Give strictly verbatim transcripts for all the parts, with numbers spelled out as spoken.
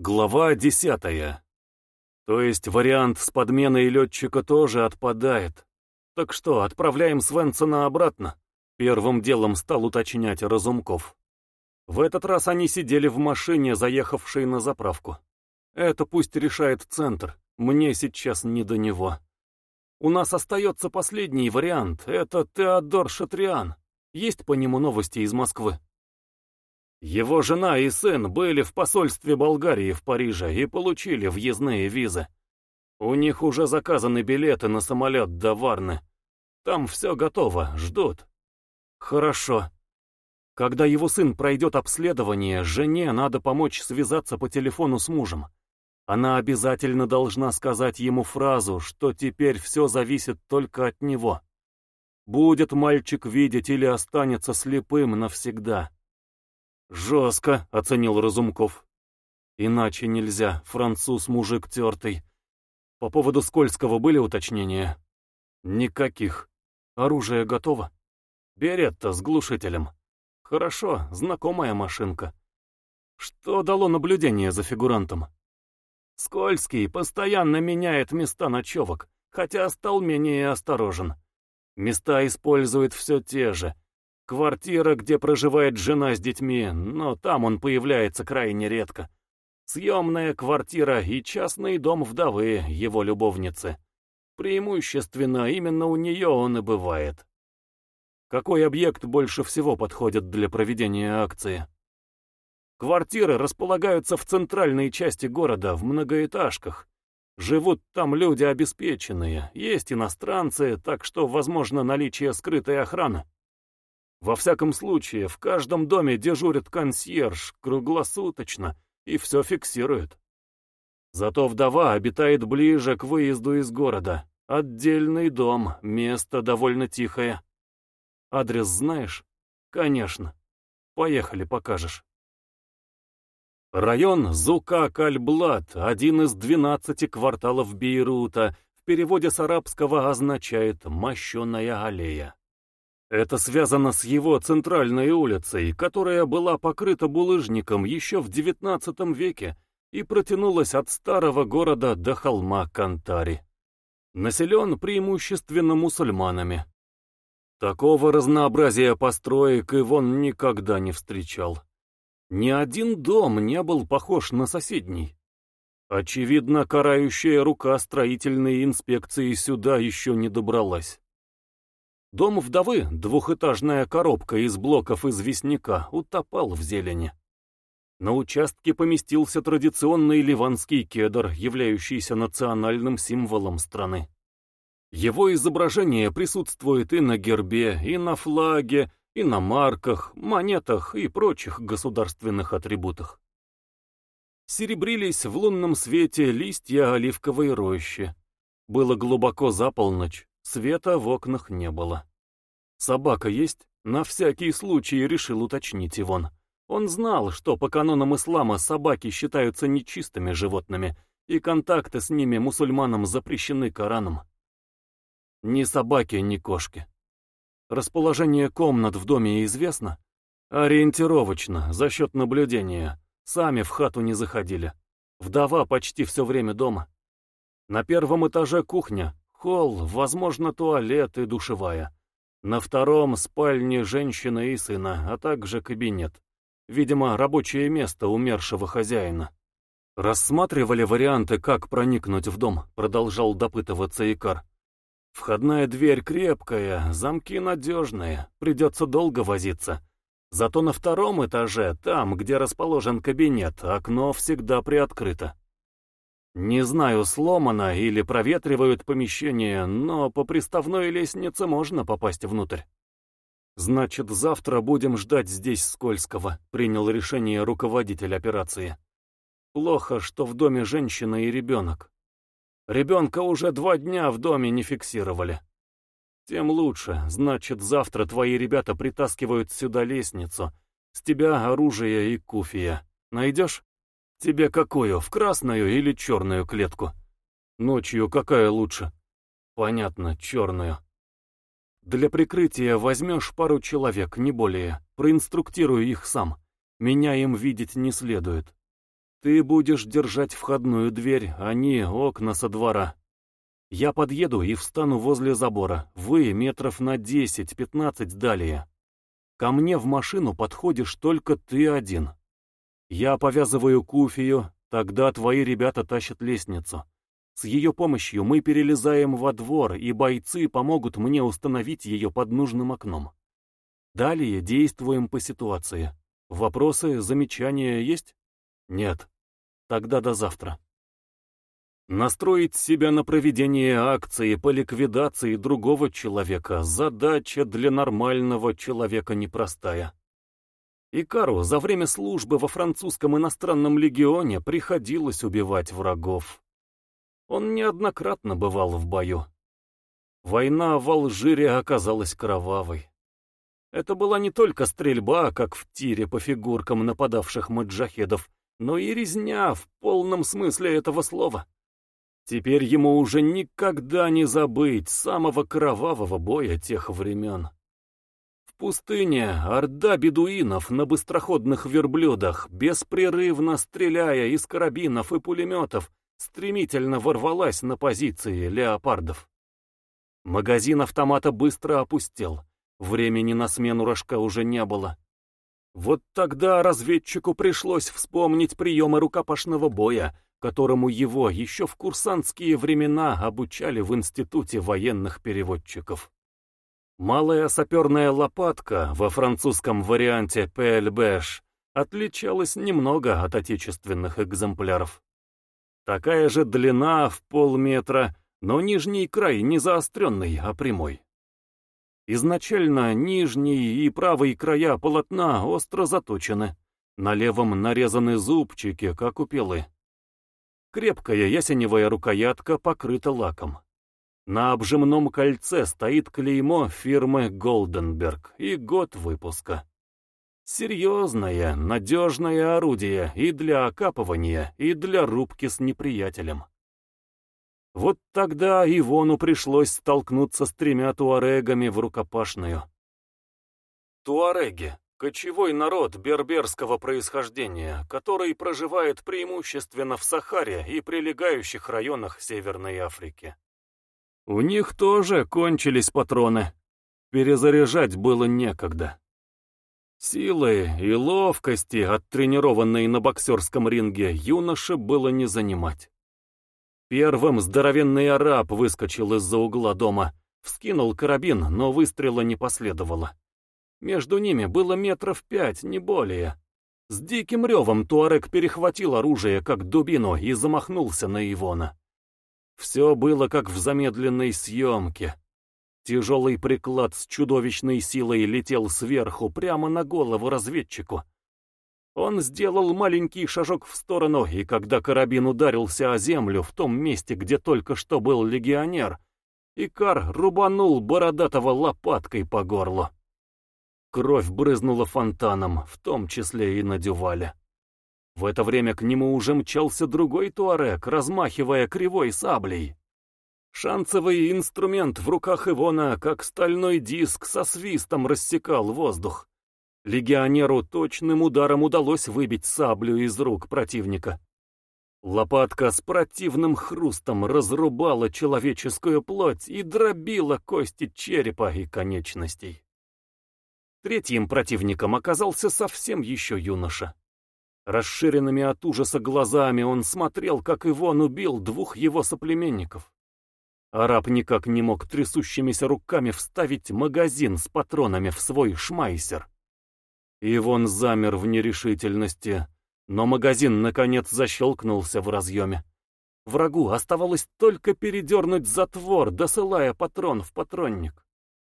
Глава десятая. То есть вариант с подменой летчика тоже отпадает. Так что, отправляем Свенсона обратно? Первым делом стал уточнять Разумков. В этот раз они сидели в машине, заехавшей на заправку. Это пусть решает центр, мне сейчас не до него. У нас остается последний вариант, это Теодор Шатриан. Есть по нему новости из Москвы? Его жена и сын были в посольстве Болгарии в Париже и получили въездные визы. У них уже заказаны билеты на самолет до Варны. Там все готово, ждут. Хорошо. Когда его сын пройдет обследование, жене надо помочь связаться по телефону с мужем. Она обязательно должна сказать ему фразу, что теперь все зависит только от него. Будет мальчик видеть или останется слепым навсегда. «Жестко», — оценил Разумков. «Иначе нельзя, француз мужик тертый. По поводу Скользкого были уточнения?» «Никаких. Оружие готово?» «Беретта с глушителем». «Хорошо, знакомая машинка». «Что дало наблюдение за фигурантом?» «Скользкий постоянно меняет места ночевок, хотя стал менее осторожен. Места использует все те же. Квартира, где проживает жена с детьми, но там он появляется крайне редко. Съемная квартира и частный дом вдовы, его любовницы. Преимущественно именно у нее он и бывает. Какой объект больше всего подходит для проведения акции? Квартиры располагаются в центральной части города, в многоэтажках. Живут там люди обеспеченные, есть иностранцы, так что возможно наличие скрытой охраны. Во всяком случае, в каждом доме дежурит консьерж круглосуточно и все фиксирует. Зато вдова обитает ближе к выезду из города. Отдельный дом, место довольно тихое. Адрес знаешь? Конечно. Поехали, покажешь. Район Зука-Кальблат, один из двенадцати кварталов Бейрута, в переводе с арабского означает «мощеная аллея». Это связано с его центральной улицей, которая была покрыта булыжником еще в девятнадцатом веке и протянулась от старого города до холма Кантари. Населен преимущественно мусульманами. Такого разнообразия построек Ивон никогда не встречал. Ни один дом не был похож на соседний. Очевидно, карающая рука строительной инспекции сюда еще не добралась. Дом вдовы, двухэтажная коробка из блоков известняка, утопал в зелени. На участке поместился традиционный ливанский кедр, являющийся национальным символом страны. Его изображение присутствует и на гербе, и на флаге, и на марках, монетах и прочих государственных атрибутах. Серебрились в лунном свете листья оливковой рощи. Было глубоко за полночь. Света в окнах не было. «Собака есть?» На всякий случай решил уточнить Ивон. Он знал, что по канонам ислама собаки считаются нечистыми животными, и контакты с ними мусульманам запрещены Кораном. Ни собаки, ни кошки. Расположение комнат в доме известно? Ориентировочно, за счет наблюдения. Сами в хату не заходили. Вдова почти все время дома. На первом этаже кухня. Холл, возможно, туалет и душевая. На втором — спальни женщины и сына, а также кабинет. Видимо, рабочее место умершего хозяина. «Рассматривали варианты, как проникнуть в дом», — продолжал допытываться Икар. «Входная дверь крепкая, замки надежные, придется долго возиться. Зато на втором этаже, там, где расположен кабинет, окно всегда приоткрыто. Не знаю, сломано или проветривают помещение, но по приставной лестнице можно попасть внутрь. Значит, завтра будем ждать здесь Скользкого, принял решение руководитель операции. Плохо, что в доме женщина и ребенок. Ребенка уже два дня в доме не фиксировали. Тем лучше, значит, завтра твои ребята притаскивают сюда лестницу. С тебя оружие и куфия. Найдешь? Тебе какую, в красную или черную клетку? Ночью какая лучше? Понятно, черную. Для прикрытия возьмешь пару человек, не более. Проинструктирую их сам. Меня им видеть не следует. Ты будешь держать входную дверь, а не окна со двора. Я подъеду и встану возле забора, вы метров на десять-пятнадцать далее. Ко мне в машину подходишь только ты один. Я повязываю куфию, тогда твои ребята тащат лестницу. С ее помощью мы перелезаем во двор, и бойцы помогут мне установить ее под нужным окном. Далее действуем по ситуации. Вопросы, замечания есть? Нет. Тогда до завтра. Настроить себя на проведение акции по ликвидации другого человека — задача для нормального человека непростая. Икару за время службы во французском иностранном легионе приходилось убивать врагов. Он неоднократно бывал в бою. Война в Алжире оказалась кровавой. Это была не только стрельба, как в тире по фигуркам нападавших маджахедов, но и резня в полном смысле этого слова. Теперь ему уже никогда не забыть самого кровавого боя тех времен. В пустыне орда бедуинов на быстроходных верблюдах, беспрерывно стреляя из карабинов и пулеметов, стремительно ворвалась на позиции леопардов. Магазин автомата быстро опустел, времени на смену рожка уже не было. Вот тогда разведчику пришлось вспомнить приемы рукопашного боя, которому его еще в курсантские времена обучали в Институте военных переводчиков. Малая саперная лопатка во французском варианте пэль-бэш отличалась немного от отечественных экземпляров. Такая же длина в полметра, но нижний край не заостренный, а прямой. Изначально нижний и правый края полотна остро заточены, на левом нарезаны зубчики, как у пилы. Крепкая ясеневая рукоятка покрыта лаком. На обжимном кольце стоит клеймо фирмы «Голденберг» и год выпуска. Серьезное, надежное орудие и для окапывания, и для рубки с неприятелем. Вот тогда Ивону пришлось столкнуться с тремя туарегами в рукопашную. Туареги — кочевой народ берберского происхождения, который проживает преимущественно в Сахаре и прилегающих районах Северной Африки. У них тоже кончились патроны. Перезаряжать было некогда. Силы и ловкости, оттренированной на боксерском ринге, юноше было не занимать. Первым здоровенный араб выскочил из-за угла дома, вскинул карабин, но выстрела не последовало. Между ними было метров пять, не более. С диким ревом туарек перехватил оружие, как дубину, и замахнулся на Ивона. Все было как в замедленной съемке. Тяжелый приклад с чудовищной силой летел сверху, прямо на голову разведчику. Он сделал маленький шажок в сторону, и когда карабин ударился о землю в том месте, где только что был легионер, Икар рубанул бородатого лопаткой по горлу. Кровь брызнула фонтаном, в том числе и на дювале. В это время к нему уже мчался другой туарек, размахивая кривой саблей. Шанцевый инструмент в руках Ивона, как стальной диск, со свистом рассекал воздух. Легионеру точным ударом удалось выбить саблю из рук противника. Лопатка с противным хрустом разрубала человеческую плоть и дробила кости черепа и конечностей. Третьим противником оказался совсем еще юноша. Расширенными от ужаса глазами он смотрел, как Ивон убил двух его соплеменников. Араб никак не мог трясущимися руками вставить магазин с патронами в свой шмайсер. Ивон замер в нерешительности, но магазин наконец защелкнулся в разъеме. Врагу оставалось только передернуть затвор, досылая патрон в патронник.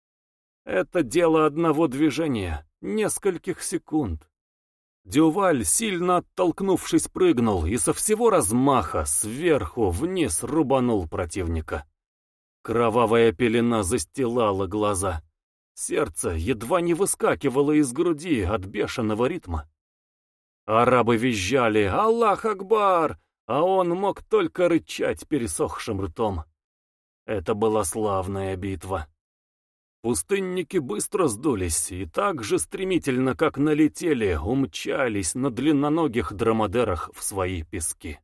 Это дело одного движения, нескольких секунд. Дюваль, сильно оттолкнувшись, прыгнул и со всего размаха сверху вниз рубанул противника. Кровавая пелена застилала глаза. Сердце едва не выскакивало из груди от бешеного ритма. Арабы визжали «Аллах Акбар!», а он мог только рычать пересохшим ртом. Это была славная битва. Пустынники быстро сдулись и так же стремительно, как налетели, умчались на длинноногих дромадерах в свои пески.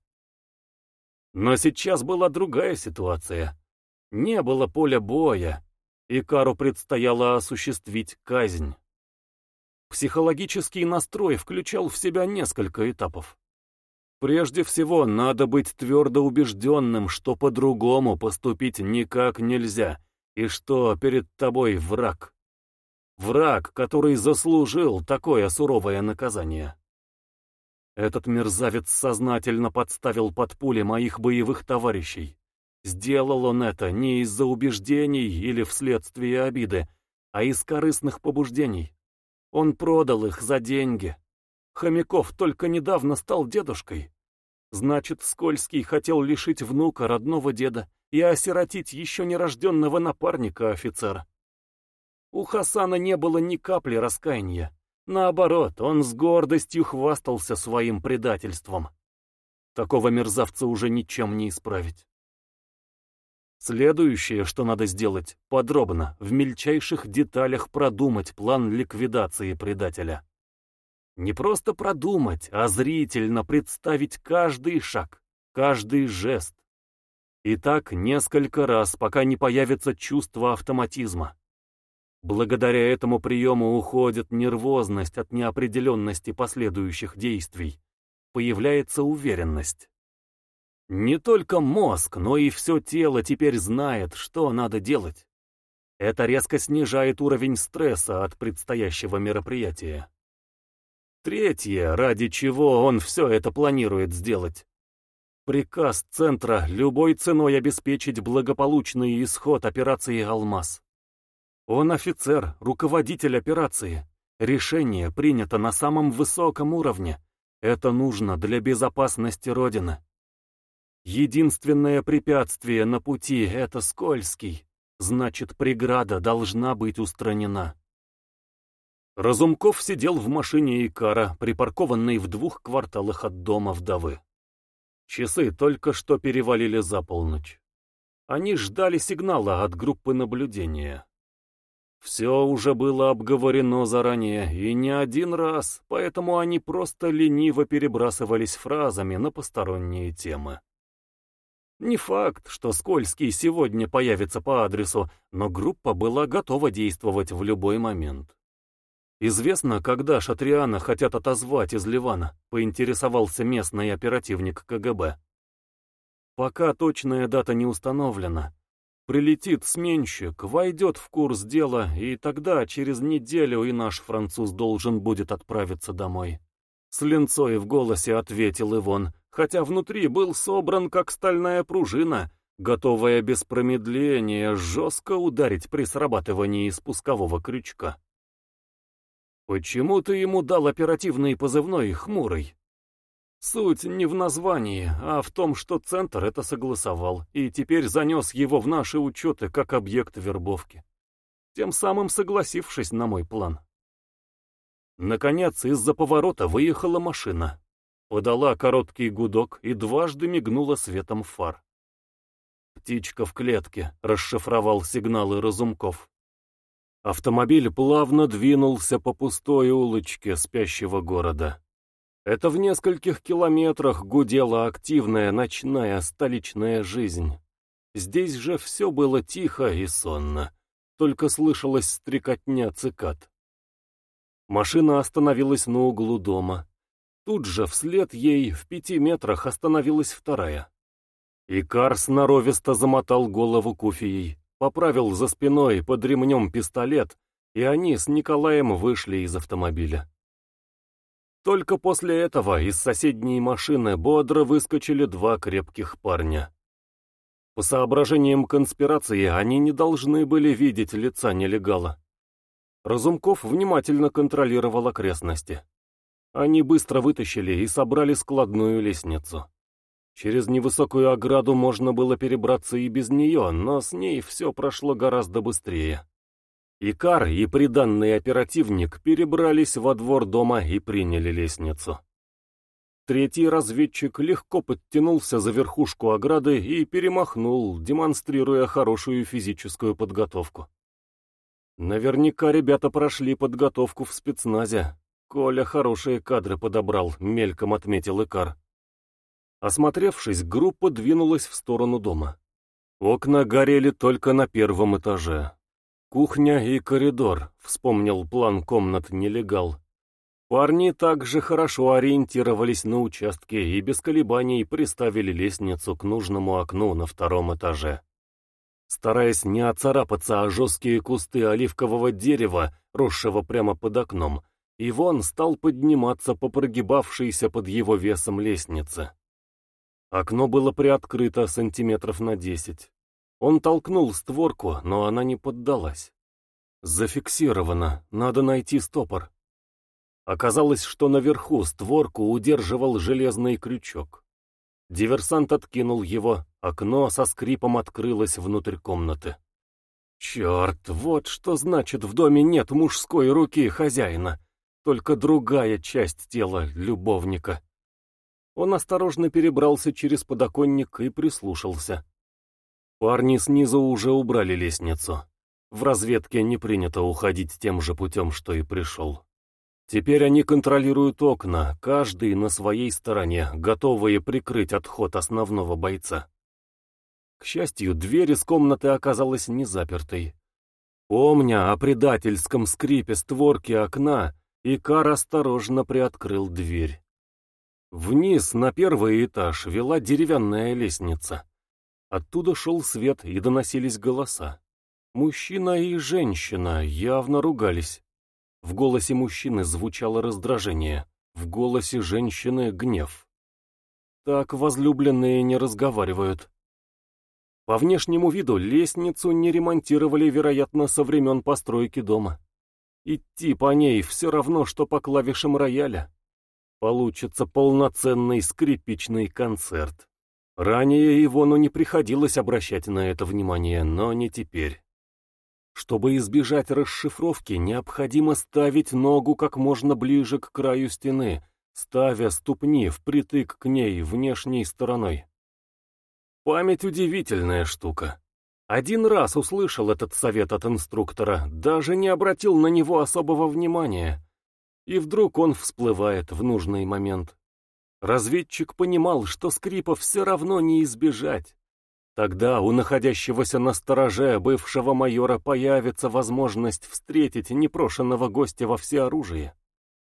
Но сейчас была другая ситуация. Не было поля боя, и Икару предстояло осуществить казнь. Психологический настрой включал в себя несколько этапов. Прежде всего, надо быть твердо убежденным, что по-другому поступить никак нельзя, и что перед тобой враг. Враг, который заслужил такое суровое наказание. Этот мерзавец сознательно подставил под пули моих боевых товарищей. Сделал он это не из-за убеждений или вследствие обиды, а из корыстных побуждений. Он продал их за деньги. Хомяков только недавно стал дедушкой. Значит, Скользкий хотел лишить внука родного деда и осиротить еще нерожденного напарника офицера. У Хасана не было ни капли раскаяния. Наоборот, он с гордостью хвастался своим предательством. Такого мерзавца уже ничем не исправить. Следующее, что надо сделать, подробно, в мельчайших деталях продумать план ликвидации предателя. Не просто продумать, а зрительно представить каждый шаг, каждый жест. И так несколько раз, пока не появится чувство автоматизма. Благодаря этому приему уходит нервозность от неопределенности последующих действий. Появляется уверенность. Не только мозг, но и все тело теперь знает, что надо делать. Это резко снижает уровень стресса от предстоящего мероприятия. Третье, ради чего он все это планирует сделать. Приказ Центра любой ценой обеспечить благополучный исход операции «Алмаз». Он офицер, руководитель операции. Решение принято на самом высоком уровне. Это нужно для безопасности Родины. Единственное препятствие на пути — это Скользкий. Значит, преграда должна быть устранена. Разумков сидел в машине Икара, припаркованной в двух кварталах от дома вдовы. Часы только что перевалили за полночь. Они ждали сигнала от группы наблюдения. Все уже было обговорено заранее, и не один раз, поэтому они просто лениво перебрасывались фразами на посторонние темы. Не факт, что Скользкий сегодня появится по адресу, но группа была готова действовать в любой момент. Известно, когда Шатриана хотят отозвать из Ливана, поинтересовался местный оперативник ка гэ бэ. Пока точная дата не установлена. Прилетит сменщик, войдет в курс дела, и тогда через неделю и наш француз должен будет отправиться домой. С линцой в голосе ответил Ивон, хотя внутри был собран как стальная пружина, готовая без промедления жестко ударить при срабатывании спускового крючка. «Почему ты ему дал оперативный позывной «Хмурый»?» Суть не в названии, а в том, что Центр это согласовал и теперь занес его в наши учеты как объект вербовки, тем самым согласившись на мой план. Наконец, из-за поворота выехала машина, подала короткий гудок и дважды мигнула светом фар. «Птичка в клетке», — расшифровал сигналы Разумков. Автомобиль плавно двинулся по пустой улочке спящего города. Это в нескольких километрах гудела активная ночная столичная жизнь. Здесь же все было тихо и сонно, только слышалась стрекотня цикад. Машина остановилась на углу дома. Тут же вслед ей в пяти метрах остановилась вторая. Икар сноровисто замотал голову куфией, поправил за спиной под ремнем пистолет, и они с Николаем вышли из автомобиля. Только после этого из соседней машины бодро выскочили два крепких парня. По соображениям конспирации они не должны были видеть лица нелегала. Разумков внимательно контролировал окрестности. Они быстро вытащили и собрали складную лестницу. Через невысокую ограду можно было перебраться и без нее, но с ней все прошло гораздо быстрее. Икар и приданный оперативник перебрались во двор дома и приняли лестницу. Третий разведчик легко подтянулся за верхушку ограды и перемахнул, демонстрируя хорошую физическую подготовку. Наверняка ребята прошли подготовку в спецназе. Коля хорошие кадры подобрал, мельком отметил Икар. Осмотревшись, группа двинулась в сторону дома. Окна горели только на первом этаже. Кухня и коридор, вспомнил план комнат нелегал. Парни также хорошо ориентировались на участке и без колебаний приставили лестницу к нужному окну на втором этаже. Стараясь не оцарапаться о жесткие кусты оливкового дерева, росшего прямо под окном, Иван стал подниматься по прогибавшейся под его весом лестнице. Окно было приоткрыто сантиметров на десять. Он толкнул створку, но она не поддалась. Зафиксировано, надо найти стопор. Оказалось, что наверху створку удерживал железный крючок. Диверсант откинул его, окно со скрипом открылось внутрь комнаты. Черт, вот что значит в доме нет мужской руки хозяина, только другая часть тела любовника. Он осторожно перебрался через подоконник и прислушался. Парни снизу уже убрали лестницу. В разведке не принято уходить тем же путем, что и пришел. Теперь они контролируют окна, каждый на своей стороне, готовые прикрыть отход основного бойца. К счастью, дверь из комнаты оказалась не запертой. Помня о предательском скрипе створки окна, Икар осторожно приоткрыл дверь. Вниз на первый этаж вела деревянная лестница. Оттуда шел свет и доносились голоса. Мужчина и женщина явно ругались. В голосе мужчины звучало раздражение, в голосе женщины — гнев. Так возлюбленные не разговаривают. По внешнему виду лестницу не ремонтировали, вероятно, со времен постройки дома. Идти по ней все равно, что по клавишам рояля. Получится полноценный скрипичный концерт. Ранее Ивону не приходилось обращать на это внимание, но не теперь. Чтобы избежать расшифровки, необходимо ставить ногу как можно ближе к краю стены, ставя ступни впритык к ней внешней стороной. Память — удивительная штука. Один раз услышал этот совет от инструктора, даже не обратил на него особого внимания. И вдруг он всплывает в нужный момент. Разведчик понимал, что скрипа все равно не избежать. Тогда у находящегося на стороже бывшего майора появится возможность встретить непрошенного гостя во всеоружии.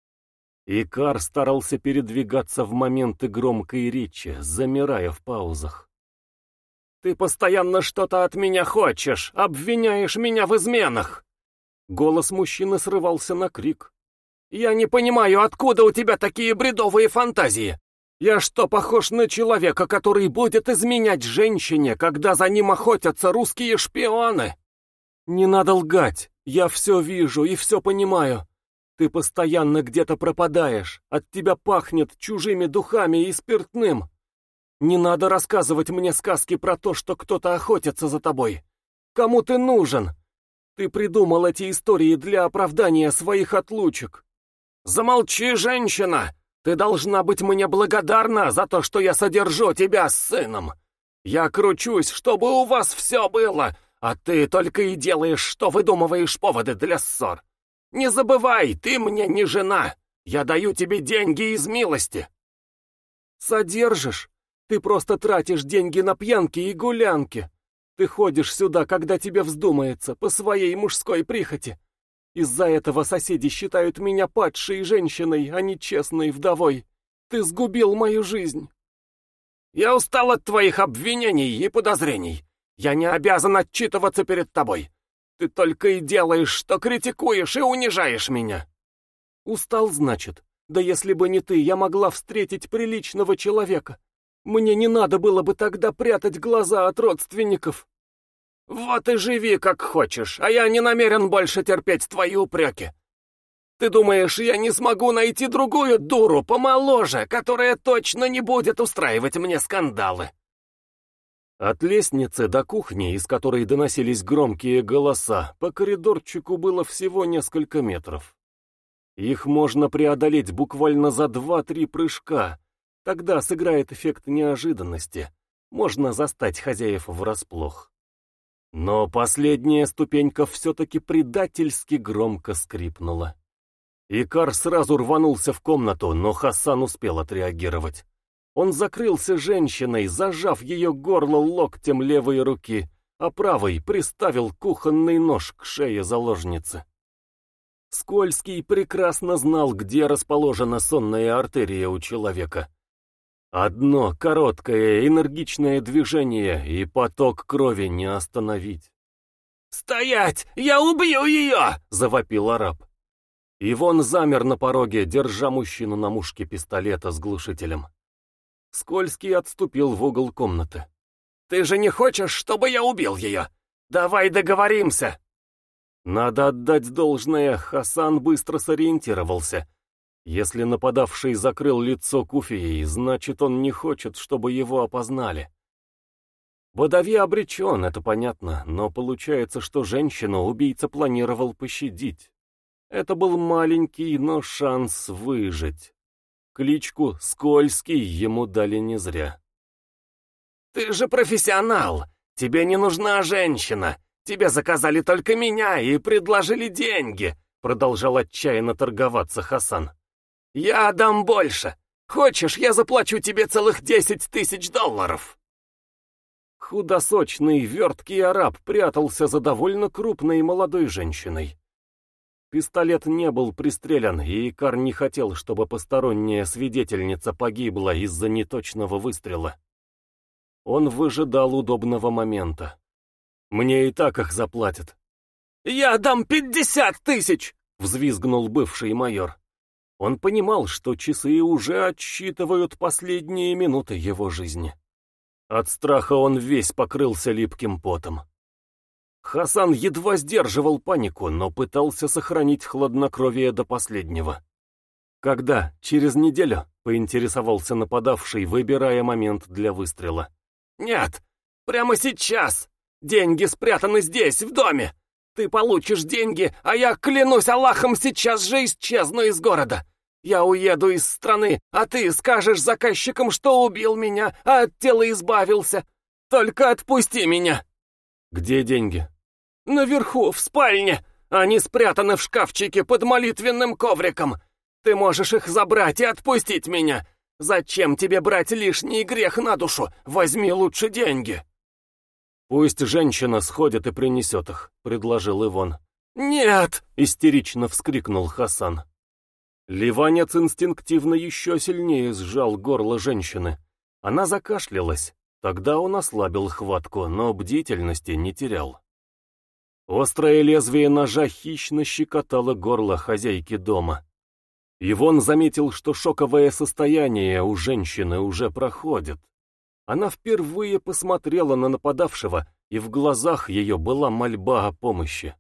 Икар старался передвигаться в моменты громкой речи, замирая в паузах. «Ты постоянно что-то от меня хочешь, обвиняешь меня в изменах!» Голос мужчины срывался на крик. «Я не понимаю, откуда у тебя такие бредовые фантазии? Я что, похож на человека, который будет изменять женщине, когда за ним охотятся русские шпионы?» «Не надо лгать, я все вижу и все понимаю. Ты постоянно где-то пропадаешь, от тебя пахнет чужими духами и спиртным. Не надо рассказывать мне сказки про то, что кто-то охотится за тобой. Кому ты нужен? Ты придумал эти истории для оправдания своих отлучек». «Замолчи, женщина! Ты должна быть мне благодарна за то, что я содержу тебя с сыном. Я кручусь, чтобы у вас все было, а ты только и делаешь, что выдумываешь поводы для ссор. Не забывай, ты мне не жена. Я даю тебе деньги из милости». «Содержишь? Ты просто тратишь деньги на пьянки и гулянки. Ты ходишь сюда, когда тебе вздумается, по своей мужской прихоти. Из-за этого соседи считают меня падшей женщиной, а не честной вдовой. Ты сгубил мою жизнь». «Я устал от твоих обвинений и подозрений. Я не обязан отчитываться перед тобой. Ты только и делаешь, что критикуешь и унижаешь меня». «Устал, значит? Да если бы не ты, я могла встретить приличного человека. Мне не надо было бы тогда прятать глаза от родственников». «Вот и живи как хочешь, а я не намерен больше терпеть твои упреки. Ты думаешь, я не смогу найти другую дуру помоложе, которая точно не будет устраивать мне скандалы?» От лестницы до кухни, из которой доносились громкие голоса, по коридорчику было всего несколько метров. Их можно преодолеть буквально за два-три прыжка. Тогда сыграет эффект неожиданности. Можно застать хозяев врасплох. Но последняя ступенька все-таки предательски громко скрипнула. Икар сразу рванулся в комнату, но Хасан успел отреагировать. Он закрылся женщиной, зажав ее горло локтем левой руки, а правой приставил кухонный нож к шее заложницы. Скользкий прекрасно знал, где расположена сонная артерия у человека. Одно короткое энергичное движение, и поток крови не остановить. «Стоять! Я убью ее!» — завопил араб. Ивон замер на пороге, держа мужчину на мушке пистолета с глушителем. Скользкий отступил в угол комнаты. «Ты же не хочешь, чтобы я убил ее? Давай договоримся!» Надо отдать должное, Хасан быстро сориентировался. Если нападавший закрыл лицо куфией, значит, он не хочет, чтобы его опознали. Бадави обречен, это понятно, но получается, что женщину убийца планировал пощадить. Это был маленький, но шанс выжить. Кличку «Скользкий» ему дали не зря. «Ты же профессионал! Тебе не нужна женщина! Тебе заказали только меня и предложили деньги!» Продолжал отчаянно торговаться Хасан. «Я дам больше! Хочешь, я заплачу тебе целых десять тысяч долларов!» Худосочный, верткий араб прятался за довольно крупной молодой женщиной. Пистолет не был пристрелян, и Икар не хотел, чтобы посторонняя свидетельница погибла из-за неточного выстрела. Он выжидал удобного момента. «Мне и так их заплатят». «Я дам пятьдесят тысяч!» — взвизгнул бывший майор. Он понимал, что часы уже отсчитывают последние минуты его жизни. От страха он весь покрылся липким потом. Хасан едва сдерживал панику, но пытался сохранить хладнокровие до последнего. «Когда? Через неделю?» — поинтересовался нападавший, выбирая момент для выстрела. «Нет, прямо сейчас! Деньги спрятаны здесь, в доме! Ты получишь деньги, а я, клянусь Аллахом, сейчас же исчезну из города! Я уеду из страны, а ты скажешь заказчикам, что убил меня, а от тела избавился! Только отпусти меня!» «Где деньги?» «Наверху, в спальне! Они спрятаны в шкафчике под молитвенным ковриком! Ты можешь их забрать и отпустить меня! Зачем тебе брать лишний грех на душу? Возьми лучше деньги!» «Пусть женщина сходит и принесет их», — предложил Ивон. «Нет!» — истерично вскрикнул Хасан. Ливанец инстинктивно еще сильнее сжал горло женщины. Она закашлялась. Тогда он ослабил хватку, но бдительности не терял. Острое лезвие ножа хищно щекотало горло хозяйки дома. Ивон заметил, что шоковое состояние у женщины уже проходит. Она впервые посмотрела на нападавшего, и в глазах ее была мольба о помощи.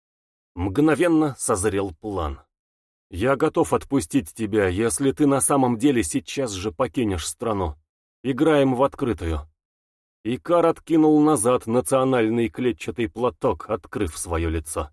Мгновенно созрел план. «Я готов отпустить тебя, если ты на самом деле сейчас же покинешь страну. Играем в открытую». Икар откинул назад национальный клетчатый платок, открыв свое лицо.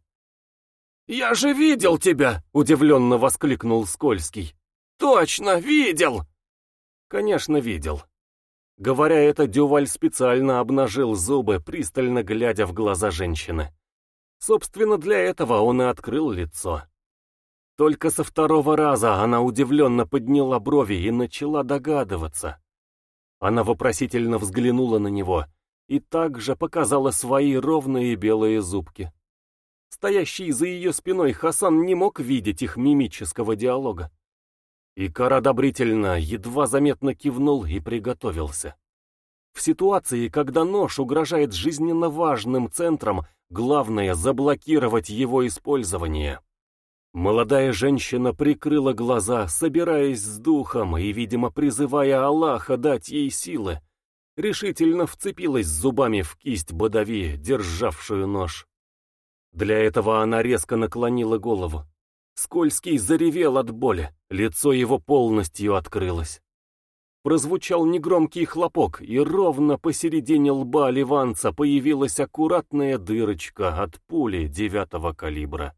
«Я же видел тебя!» — удивленно воскликнул Скользкий. «Точно, видел!» Конечно, видел. Говоря это, Дюваль специально обнажил зубы, пристально глядя в глаза женщины. Собственно, для этого он и открыл лицо. Только со второго раза она удивленно подняла брови и начала догадываться. Она вопросительно взглянула на него и также показала свои ровные белые зубки. Стоящий за ее спиной Хасан не мог видеть их мимического диалога. Икар одобрительно, едва заметно кивнул и приготовился. В ситуации, когда нож угрожает жизненно важным центрам, главное заблокировать его использование. Молодая женщина прикрыла глаза, собираясь с духом и, видимо, призывая Аллаха дать ей силы, решительно вцепилась зубами в кисть Бадави, державшую нож. Для этого она резко наклонила голову. Скользкий заревел от боли, лицо его полностью открылось. Прозвучал негромкий хлопок, и ровно посередине лба ливанца появилась аккуратная дырочка от пули девятого калибра.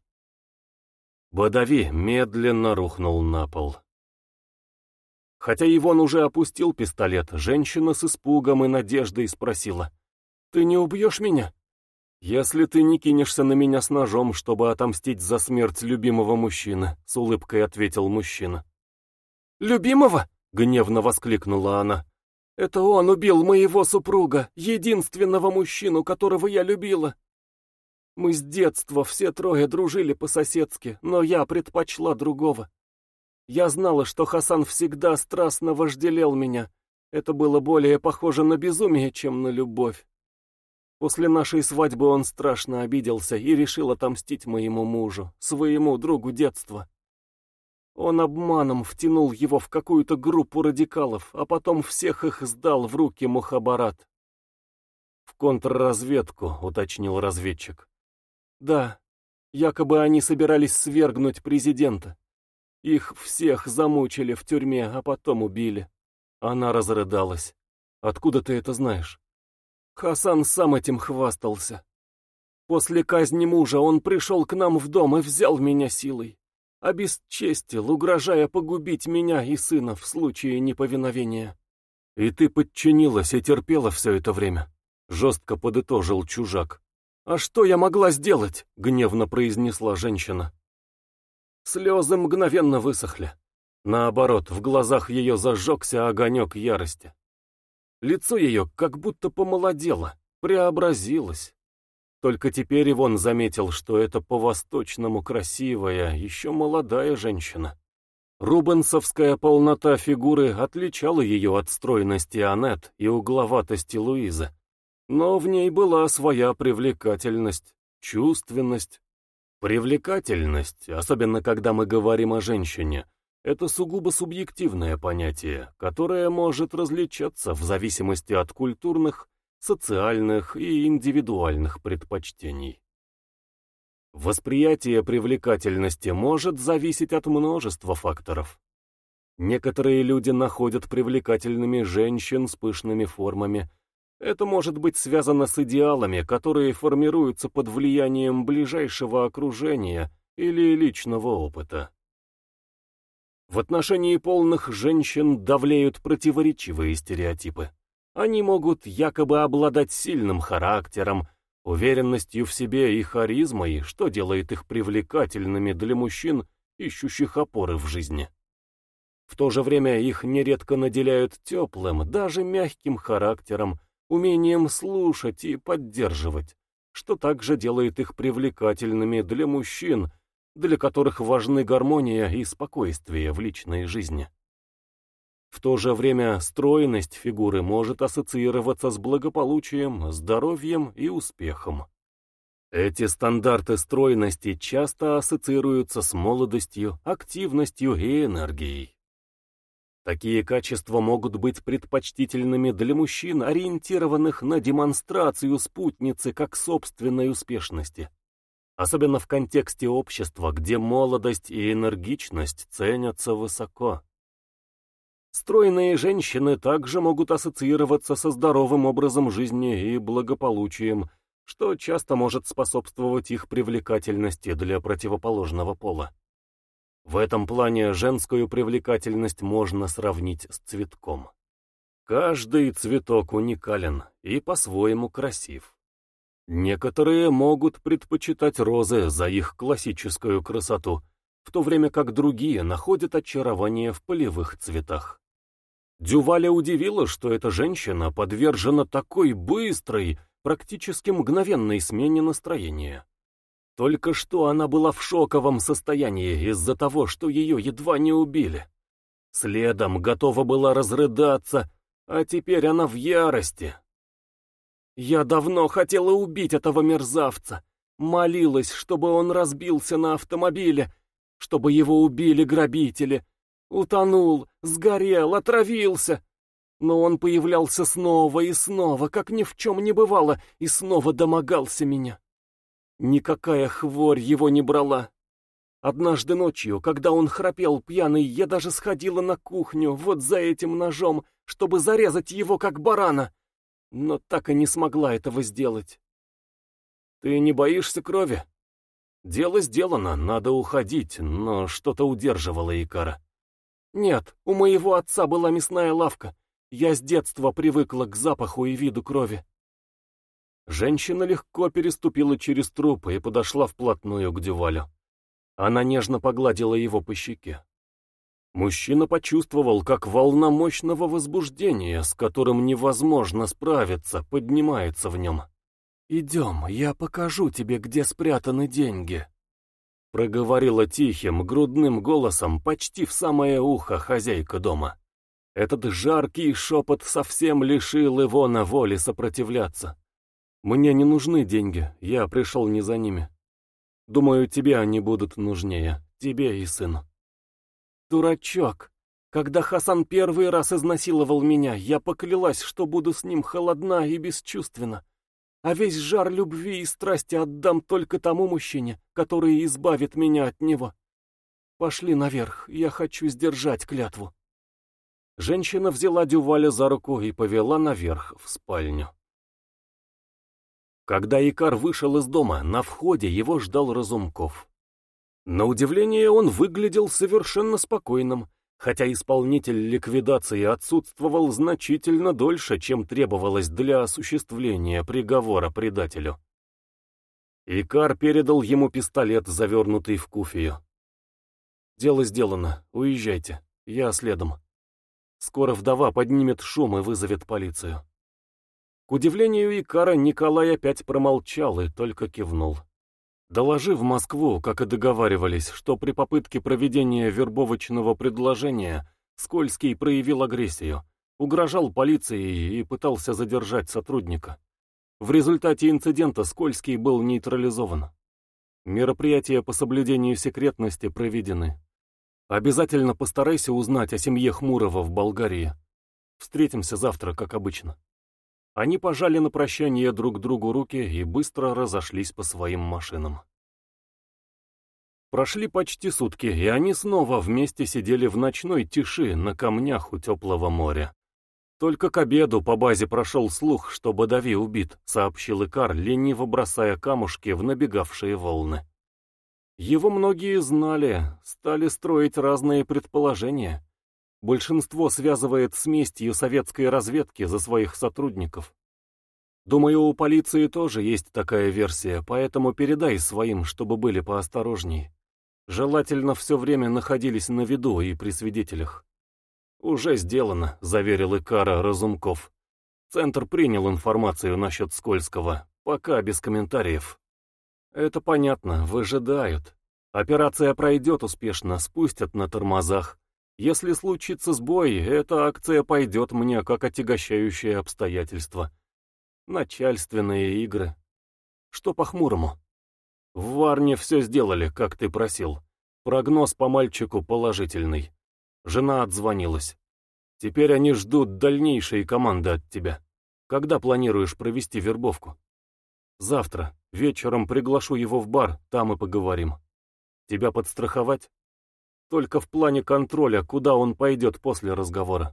Бадави медленно рухнул на пол. Хотя Ивон уже опустил пистолет, женщина с испугом и надеждой спросила: «Ты не убьешь меня?» «Если ты не кинешься на меня с ножом, чтобы отомстить за смерть любимого мужчины», — с улыбкой ответил мужчина. «Любимого?» — гневно воскликнула она. «Это он убил моего супруга, единственного мужчину, которого я любила. Мы с детства все трое дружили по-соседски, но я предпочла другого. Я знала, что Хасан всегда страстно вожделел меня. Это было более похоже на безумие, чем на любовь. После нашей свадьбы он страшно обиделся и решил отомстить моему мужу, своему другу детства. Он обманом втянул его в какую-то группу радикалов, а потом всех их сдал в руки Мухаббарат». «В контрразведку», — уточнил разведчик. «Да, якобы они собирались свергнуть президента. Их всех замучили в тюрьме, а потом убили». Она разрыдалась. «Откуда ты это знаешь?» Хасан сам этим хвастался. После казни мужа он пришел к нам в дом и взял меня силой. Обесчестил, угрожая погубить меня и сына в случае неповиновения. «И ты подчинилась и терпела все это время?» — жестко подытожил чужак. «А что я могла сделать?» — гневно произнесла женщина. Слезы мгновенно высохли. Наоборот, в глазах ее зажегся огонек ярости. Лицо ее как будто помолодело, преобразилось. Только теперь Ивон заметил, что это по-восточному красивая, еще молодая женщина. Рубенсовская полнота фигуры отличала ее от стройности Аннет и угловатости Луизы. Но в ней была своя привлекательность, чувственность. Привлекательность, особенно когда мы говорим о женщине, это сугубо субъективное понятие, которое может различаться в зависимости от культурных, социальных и индивидуальных предпочтений. Восприятие привлекательности может зависеть от множества факторов. Некоторые люди находят привлекательными женщин с пышными формами. Это может быть связано с идеалами, которые формируются под влиянием ближайшего окружения или личного опыта. В отношении полных женщин давлеют противоречивые стереотипы. Они могут якобы обладать сильным характером, уверенностью в себе и харизмой, что делает их привлекательными для мужчин, ищущих опоры в жизни. В то же время их нередко наделяют теплым, даже мягким характером, умением слушать и поддерживать, что также делает их привлекательными для мужчин, для которых важны гармония и спокойствие в личной жизни. В то же время стройность фигуры может ассоциироваться с благополучием, здоровьем и успехом. Эти стандарты стройности часто ассоциируются с молодостью, активностью и энергией. Такие качества могут быть предпочтительными для мужчин, ориентированных на демонстрацию спутницы как собственной успешности. Особенно в контексте общества, где молодость и энергичность ценятся высоко. Стройные женщины также могут ассоциироваться со здоровым образом жизни и благополучием, что часто может способствовать их привлекательности для противоположного пола. В этом плане женскую привлекательность можно сравнить с цветком. Каждый цветок уникален и по-своему красив. Некоторые могут предпочитать розы за их классическую красоту, в то время как другие находят очарование в полевых цветах. Дюваля удивило, что эта женщина подвержена такой быстрой, практически мгновенной смене настроения. Только что она была в шоковом состоянии из-за того, что ее едва не убили. Следом готова была разрыдаться, а теперь она в ярости. «Я давно хотела убить этого мерзавца, молилась, чтобы он разбился на автомобиле, чтобы его убили грабители, утонул, сгорел, отравился. Но он появлялся снова и снова, как ни в чем не бывало, и снова домогался меня. Никакая хворь его не брала. Однажды ночью, когда он храпел пьяный, я даже сходила на кухню вот за этим ножом, чтобы зарезать его как барана, но так и не смогла этого сделать. Ты не боишься крови? Дело сделано, надо уходить, но что-то удерживало Икара. Нет, у моего отца была мясная лавка. Я с детства привыкла к запаху и виду крови. Женщина легко переступила через труп и подошла вплотную к Дювалю. Она нежно погладила его по щеке. Мужчина почувствовал, как волна мощного возбуждения, с которым невозможно справиться, поднимается в нем. «Идем, я покажу тебе, где спрятаны деньги», — проговорила тихим, грудным голосом почти в самое ухо хозяйка дома. Этот жаркий шепот совсем лишил Ивона воли сопротивляться. «Мне не нужны деньги, я пришел не за ними. Думаю, тебе они будут нужнее, тебе и сыну». «Дурачок! Когда Хасан первый раз изнасиловал меня, я поклялась, что буду с ним холодна и бесчувственна, а весь жар любви и страсти отдам только тому мужчине, который избавит меня от него. Пошли наверх, я хочу сдержать клятву». Женщина взяла Дюваля за руку и повела наверх, в спальню. Когда Икар вышел из дома, на входе его ждал Разумков. На удивление, он выглядел совершенно спокойным, хотя исполнитель ликвидации отсутствовал значительно дольше, чем требовалось для осуществления приговора предателю. Икар передал ему пистолет, завернутый в куфию. «Дело сделано, уезжайте, я следом. Скоро вдова поднимет шум и вызовет полицию». К удивлению Икара, Николай опять промолчал и только кивнул. «Доложи в Москву, как и договаривались, что при попытке проведения вербовочного предложения Скользкий проявил агрессию, угрожал полиции и пытался задержать сотрудника. В результате инцидента Скользкий был нейтрализован. Мероприятия по соблюдению секретности проведены. Обязательно постарайся узнать о семье Хмурова в Болгарии. Встретимся завтра, как обычно». Они пожали на прощание друг другу руки и быстро разошлись по своим машинам. Прошли почти сутки, и они снова вместе сидели в ночной тиши на камнях у теплого моря. Только к обеду по базе прошел слух, что Бадави убит, сообщил Икар, лениво бросая камушки в набегавшие волны. Его многие знали, стали строить разные предположения. Большинство связывает с местью советской разведки за своих сотрудников. Думаю, у полиции тоже есть такая версия, поэтому передай своим, чтобы были поосторожней. Желательно все время находились на виду и при свидетелях. «Уже сделано», — заверил Икара Разумков. «Центр принял информацию насчет Скользкого, пока без комментариев». «Это понятно, выжидают. Операция пройдет успешно, спустят на тормозах. Если случится сбой, эта акция пойдет мне как отягощающее обстоятельство. Начальственные игры. Что по Хмурому? В Варне все сделали, как ты просил. Прогноз по мальчику положительный. Жена отзвонилась. Теперь они ждут дальнейшей команды от тебя. Когда планируешь провести вербовку? Завтра. Вечером приглашу его в бар, там и поговорим. Тебя подстраховать? Только в плане контроля, куда он пойдет после разговора».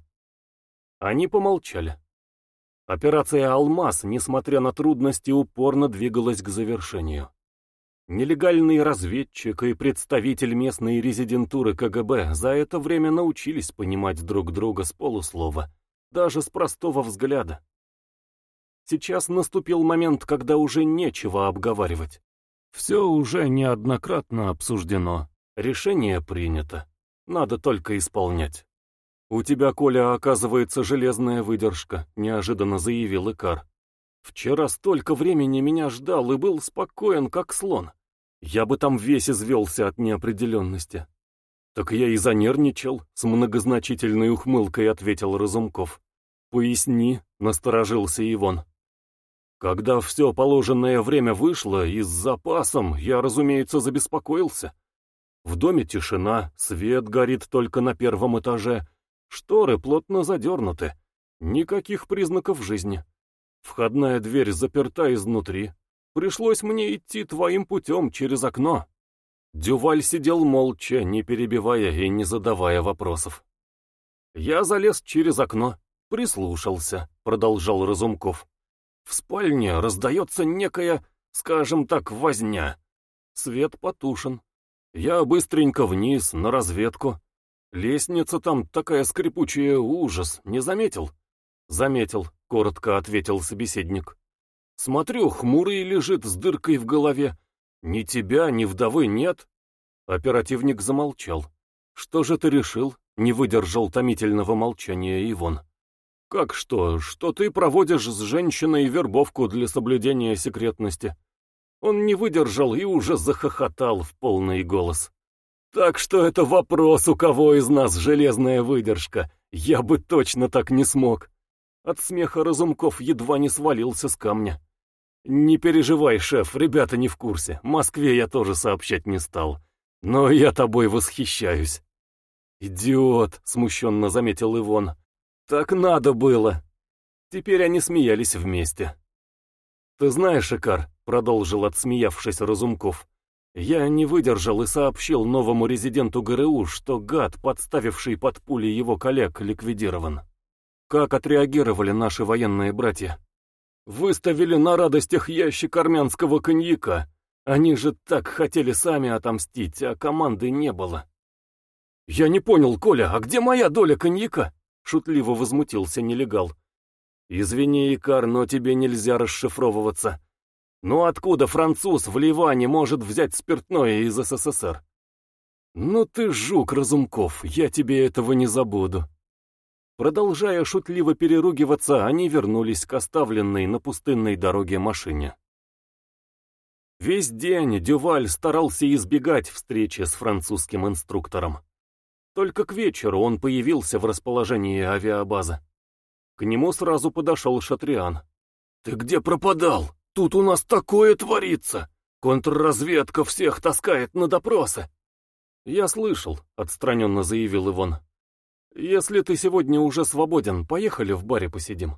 Они помолчали. Операция «Алмаз», несмотря на трудности, упорно двигалась к завершению. Нелегальный разведчик и представитель местной резидентуры ка гэ бэ за это время научились понимать друг друга с полуслова, даже с простого взгляда. Сейчас наступил момент, когда уже нечего обговаривать. Все уже неоднократно обсуждено. Решение принято. Надо только исполнять. «У тебя, Коля, оказывается железная выдержка», — неожиданно заявил Икар. «Вчера столько времени меня ждал и был спокоен, как слон. Я бы там весь извелся от неопределенности». «Так я и занервничал», — с многозначительной ухмылкой ответил Разумков. «Поясни», — насторожился Ивон. «Когда все положенное время вышло и с запасом, я, разумеется, забеспокоился. В доме тишина, свет горит только на первом этаже, шторы плотно задернуты, никаких признаков жизни. Входная дверь заперта изнутри. Пришлось мне идти твоим путем через окно». Дюваль сидел молча, не перебивая и не задавая вопросов. «Я залез через окно, прислушался», — продолжал Разумков. «В спальне раздается некая, скажем так, возня. Свет потушен. Я быстренько вниз, на разведку. Лестница там такая скрипучая, ужас, не заметил?» «Заметил», — коротко ответил собеседник. Смотрю, хмурый лежит с дыркой в голове. Ни тебя, ни вдовы нет. Оперативник замолчал. Что же ты решил? Не выдержал томительного молчания Ивон. Как что? Что ты проводишь с женщиной вербовку для соблюдения секретности? Он не выдержал и уже захохотал в полный голос. Так что это вопрос, у кого из нас железная выдержка. Я бы точно так не смог. От смеха Разумков едва не свалился с камня. Не переживай, шеф, ребята не в курсе. Москве я тоже сообщать не стал. Но я тобой восхищаюсь. «Идиот!» — смущенно заметил Ивон. «Так надо было!» Теперь они смеялись вместе. «Ты знаешь, Икар», — продолжил отсмеявшись Разумков, «я не выдержал и сообщил новому резиденту ГРУ, что гад, подставивший под пули его коллег, ликвидирован. Как отреагировали наши военные братья? Выставили на радостях ящик армянского коньяка. Они же так хотели сами отомстить, а команды не было». «Я не понял, Коля, а где моя доля коньяка?» — шутливо возмутился нелегал. «Извини, Икар, но тебе нельзя расшифровываться. Ну откуда француз в Ливане может взять спиртное из СССР?» «Ну ты жук, Разумков, я тебе этого не забуду». Продолжая шутливо переругиваться, они вернулись к оставленной на пустынной дороге машине. Весь день Дюваль старался избегать встречи с французским инструктором. Только к вечеру он появился в расположении авиабазы. К нему сразу подошел Шатриан. «Ты где пропадал? Тут у нас такое творится! Контрразведка всех таскает на допросы!» «Я слышал», — отстраненно заявил Ивон. «Если ты сегодня уже свободен, поехали в баре посидим».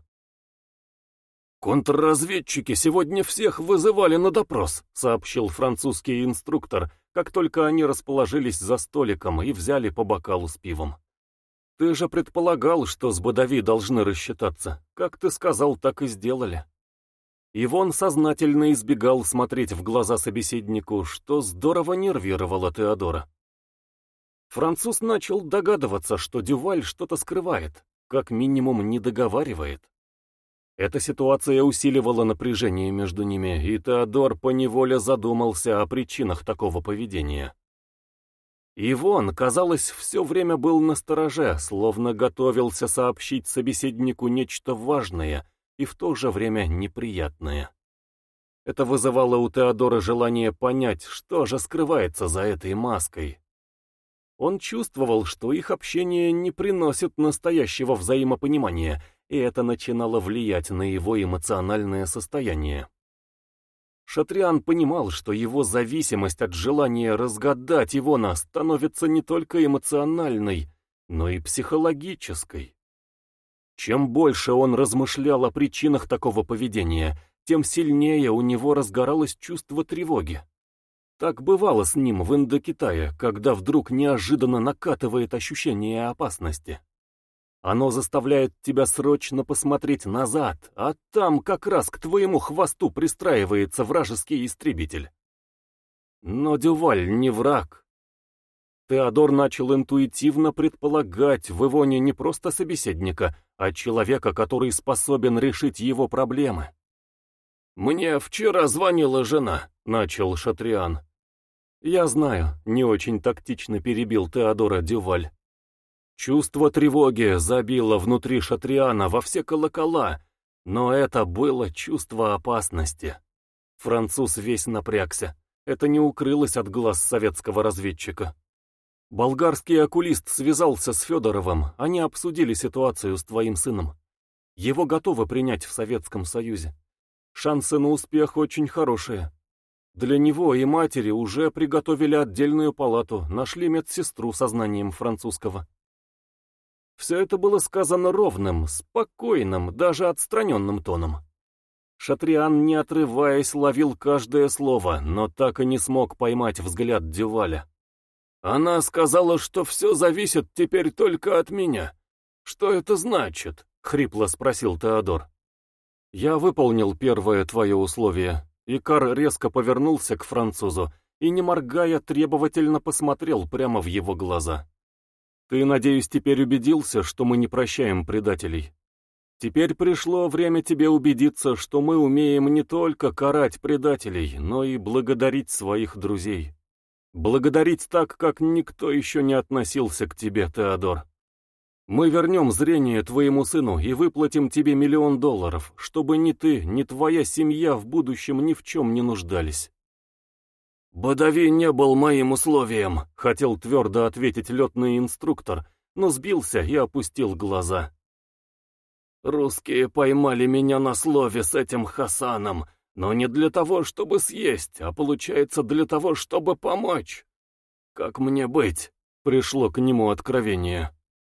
«Контрразведчики сегодня всех вызывали на допрос», — сообщил французский инструктор, как только они расположились за столиком и взяли по бокалу с пивом. «Ты же предполагал, что с Бадави должны рассчитаться. Как ты сказал, так и сделали». Ивон сознательно избегал смотреть в глаза собеседнику, что здорово нервировало Теодора. Француз начал догадываться, что Дюваль что-то скрывает, как минимум не договаривает. Эта ситуация усиливала напряжение между ними, и Теодор поневоле задумался о причинах такого поведения. Ивон, казалось, все время был настороже, словно готовился сообщить собеседнику нечто важное и в то же время неприятное. Это вызывало у Теодора желание понять, что же скрывается за этой маской. Он чувствовал, что их общение не приносит настоящего взаимопонимания, и это начинало влиять на его эмоциональное состояние. Шатриан понимал, что его зависимость от желания разгадать Ивона становится не только эмоциональной, но и психологической. Чем больше он размышлял о причинах такого поведения, тем сильнее у него разгоралось чувство тревоги. Так бывало с ним в Индокитае, когда вдруг неожиданно накатывает ощущение опасности. Оно заставляет тебя срочно посмотреть назад, а там как раз к твоему хвосту пристраивается вражеский истребитель. Но Дюваль не враг. Теодор начал интуитивно предполагать в Ивоне не просто собеседника, а человека, который способен решить его проблемы. «Мне вчера звонила жена», — начал Шатриан. «Я знаю», — не очень тактично перебил Теодора Дюваль. Чувство тревоги забило внутри Шатриана во все колокола, но это было чувство опасности. Француз весь напрягся. Это не укрылось от глаз советского разведчика. Болгарский окулист связался с Федоровым, они обсудили ситуацию с твоим сыном. Его готовы принять в Советском Союзе. Шансы на успех очень хорошие. Для него и матери уже приготовили отдельную палату, нашли медсестру со знанием французского. Все это было сказано ровным, спокойным, даже отстраненным тоном. Шатриан, не отрываясь, ловил каждое слово, но так и не смог поймать взгляд Дюваля. «Она сказала, что все зависит теперь только от меня. Что это значит?» — хрипло спросил Теодор. «Я выполнил первое твое условие». Икар резко повернулся к французу и, не моргая, требовательно посмотрел прямо в его глаза. «Ты, надеюсь, теперь убедился, что мы не прощаем предателей?» Теперь пришло время тебе убедиться, что мы умеем не только карать предателей, но и благодарить своих друзей. Благодарить так, как никто еще не относился к тебе, Теодор. Мы вернем зрение твоему сыну и выплатим тебе миллион долларов, чтобы ни ты, ни твоя семья в будущем ни в чем не нуждались. «Бадави не был моим условием», — хотел твердо ответить летный инструктор, но сбился и опустил глаза. «Русские поймали меня на слове с этим Хасаном, но не для того, чтобы съесть, а получается для того, чтобы помочь. Как мне быть?» — пришло к нему откровение.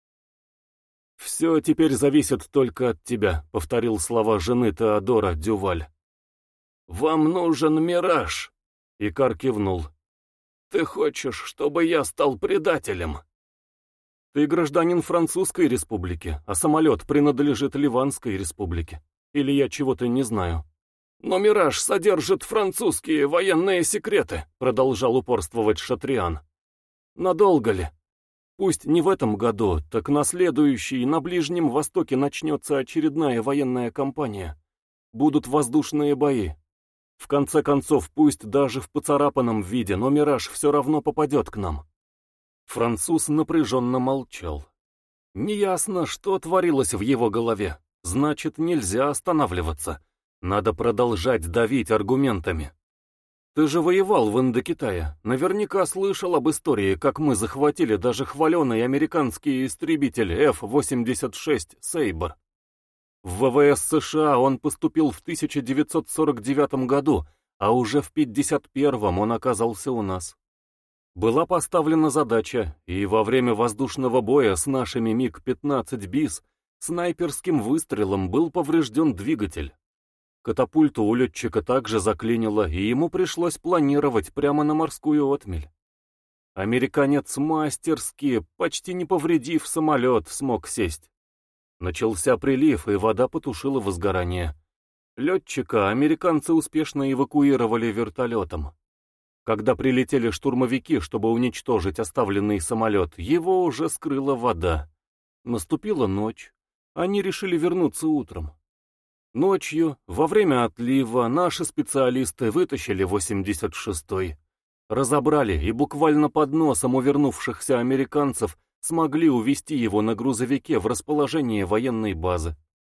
«Все теперь зависит только от тебя», — повторил слова жены Теодора Дюваль. «Вам нужен мираж», — Икар кивнул. «Ты хочешь, чтобы я стал предателем?» «Ты гражданин Французской республики, а самолет принадлежит Ливанской республике. Или я чего-то не знаю?» «Но мираж содержит французские военные секреты», — продолжал упорствовать Шатриан. «Надолго ли? Пусть не в этом году, так на следующий на Ближнем Востоке начнется очередная военная кампания. Будут воздушные бои. В конце концов, пусть даже в поцарапанном виде, но мираж все равно попадет к нам». Француз напряженно молчал. Неясно, что творилось в его голове. Значит, нельзя останавливаться. Надо продолжать давить аргументами. Ты же воевал в Индокитае. Наверняка слышал об истории, как мы захватили даже хваленый американский истребитель эф восемьдесят шесть «Сейбр». В ВВС США он поступил в тысяча девятьсот сорок девятом году, а уже в пятьдесят первом он оказался у нас. Была поставлена задача, и во время воздушного боя с нашими миг пятнадцать БИС снайперским выстрелом был поврежден двигатель. Катапульту у летчика также заклинило, и ему пришлось планировать прямо на морскую отмель. Американец мастерски, почти не повредив самолет, смог сесть. Начался прилив, и вода потушила возгорание. Летчика американцы успешно эвакуировали вертолетом. Когда прилетели штурмовики, чтобы уничтожить оставленный самолет, его уже скрыла вода. Наступила ночь. Они решили вернуться утром. Ночью, во время отлива, наши специалисты вытащили восемьдесят шестой. Разобрали и буквально под носом у вернувшихся американцев смогли увезти его на грузовике в расположение военной базы.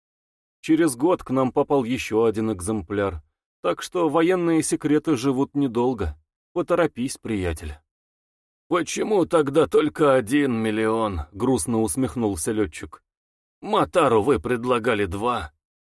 Через год к нам попал еще один экземпляр. Так что военные секреты живут недолго. Поторопись, приятель. «Почему тогда только один миллион?» — грустно усмехнулся летчик. «Матару вы предлагали два».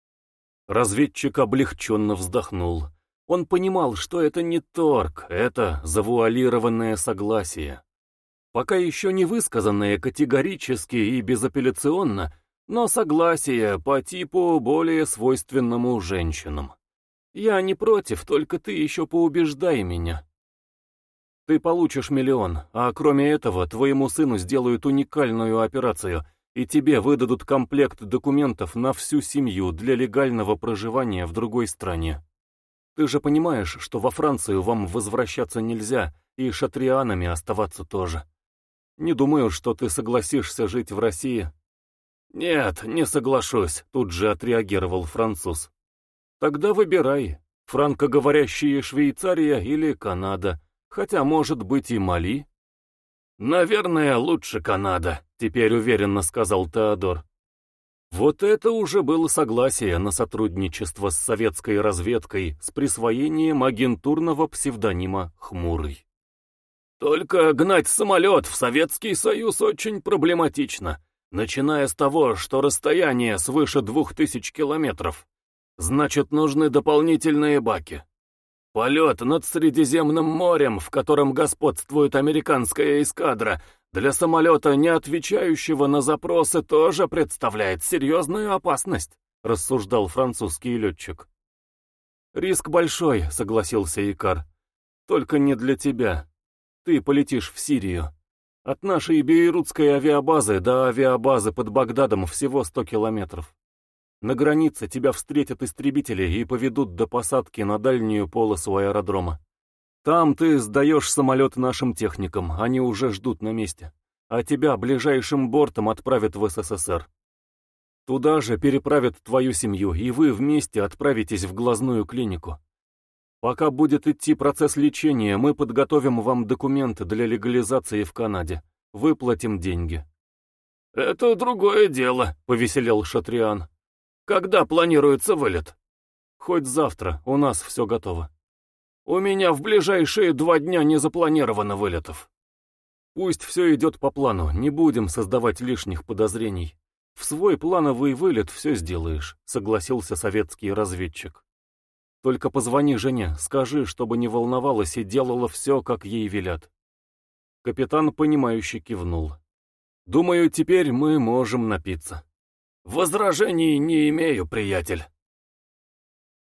Разведчик облегченно вздохнул. Он понимал, что это не торг, это завуалированное согласие. Пока еще не высказанное категорически и безапелляционно, но согласие по типу более свойственному женщинам. Я не против, только ты еще поубеждай меня. Ты получишь миллион, а кроме этого твоему сыну сделают уникальную операцию, и тебе выдадут комплект документов на всю семью для легального проживания в другой стране. Ты же понимаешь, что во Францию вам возвращаться нельзя, и шатрианами оставаться тоже. Не думаю, что ты согласишься жить в России. Нет, не соглашусь, тут же отреагировал француз. Тогда выбирай, франкоговорящие Швейцария или Канада. Хотя, может быть, и Мали. «Наверное, лучше Канада», — теперь уверенно сказал Теодор. Вот это уже было согласие на сотрудничество с советской разведкой с присвоением агентурного псевдонима «Хмурый». «Только гнать самолет в Советский Союз очень проблематично, начиная с того, что расстояние свыше двух тысяч километров. Значит, нужны дополнительные баки. Полет над Средиземным морем, в котором господствует американская эскадра, для самолета, не отвечающего на запросы, тоже представляет серьезную опасность», — рассуждал французский летчик. «Риск большой», — согласился Икар. «Только не для тебя. Ты полетишь в Сирию. От нашей бейрутской авиабазы до авиабазы под Багдадом всего сто километров. На границе тебя встретят истребители и поведут до посадки на дальнюю полосу аэродрома. Там ты сдаешь самолет нашим техникам, они уже ждут на месте, а тебя ближайшим бортом отправят в СССР. Туда же переправят твою семью, и вы вместе отправитесь в глазную клинику. Пока будет идти процесс лечения, мы подготовим вам документы для легализации в Канаде. Выплатим деньги». «Это другое дело», — повеселел Шатриан. «Когда планируется вылет?» «Хоть завтра, у нас все готово». «У меня в ближайшие два дня не запланировано вылетов». «Пусть все идет по плану, не будем создавать лишних подозрений. В свой плановый вылет все сделаешь», — согласился советский разведчик. «Только позвони жене, скажи, чтобы не волновалась и делала все, как ей велят». Капитан, понимающе кивнул. «Думаю, теперь мы можем напиться». «Возражений не имею, приятель».